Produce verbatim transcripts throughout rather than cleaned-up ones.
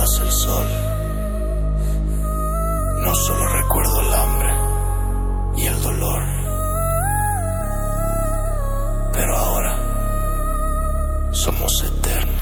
nace el sol, no solo recuerdo el hambre y el dolor, pero ahora somos eternos.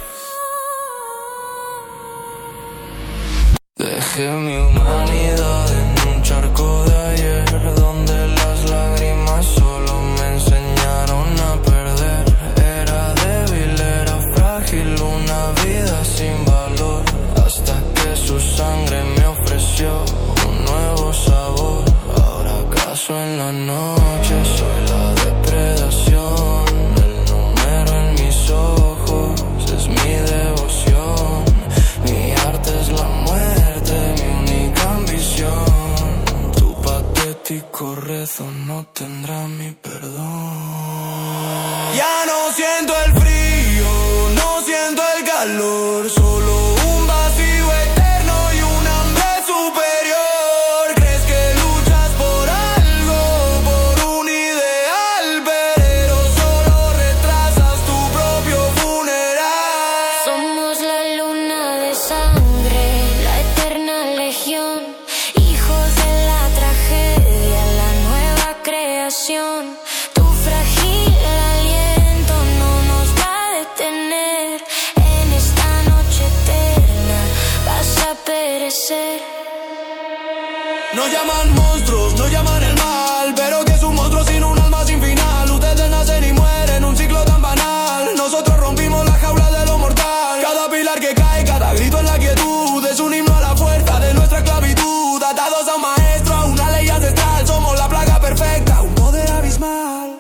Dejé mi humanidad en un charco de ayer, donde las lágrimas solo me enseñaron a perder. Era débil, era frágil, una vida sin valor, hasta que su sangre me ofreció un nuevo sabor. Ahora acaso en la noche soy la depredación, el número en mis ojos es mi devoción, mi arte es la muerte, mi única ambición. Tu patético rezo no tendrá mi perdón. Ya no siento el frío, no siento el calor, solo un vacío eterno y un hambre superior. Crees que luchas por algo, por un ideal, pero solo retrasas tu propio funeral. Somos la luna de sangre, la eterna legión, hijos de la tragedia, la nueva creación. Tu frágil aliento no nos va a detener. En esta noche eterna vas a perecer. Nos llaman monstruos, nos llaman el mal, pero que es un monstruo sin un alma sin final. Ustedes nacen y mueren, un ciclo tan banal. Nosotros rompimos la jaula de lo mortal. Cada pilar que cae, cada grito en la quietud, es un himno a la fuerza de nuestra esclavitud. Atados a un maestro, a una ley ancestral, somos la plaga perfecta, un poder abismal.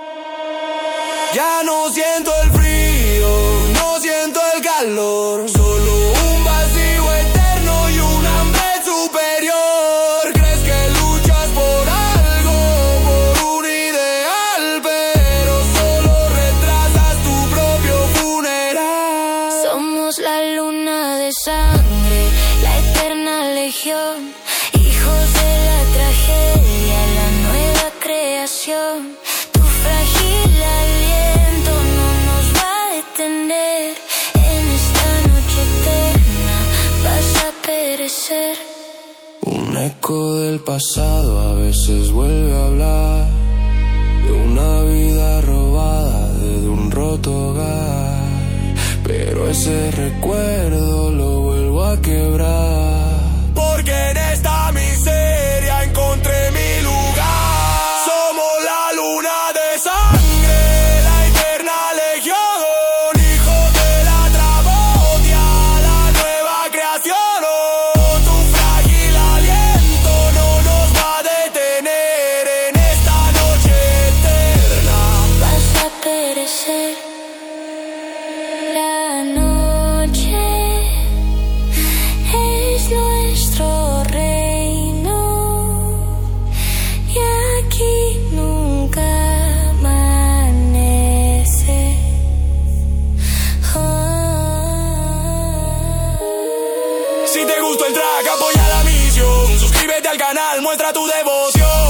Ya no siento el frío, no siento el calor, solo un vacío eterno y un hambre superior. Crees que luchas por algo, por un ideal, pero solo retrasas tu propio funeral. Somos la luna de sangre, la eterna legión, hijos de la tragedia, la nueva creación. Tu frágil aliento no nos va a detener. En esta noche eterna vas a perecer. Un eco del pasado a veces vuelve a hablar de una vida robada desde un roto hogar, pero ese recuerdo lo vuelvo a quebrar. Porque en esta miseria encontré mi lugar. Somos la luna de sangre, la eterna legión, hijos de la tragedia, la nueva creación. Oh, tu frágil aliento no nos va a detener. En esta noche eterna Vas a perecer. La noche es nuestro reino y aquí nunca amanece. Oh. Si te gustó el track, apoya la misión. Suscríbete al canal, muestra tu devoción.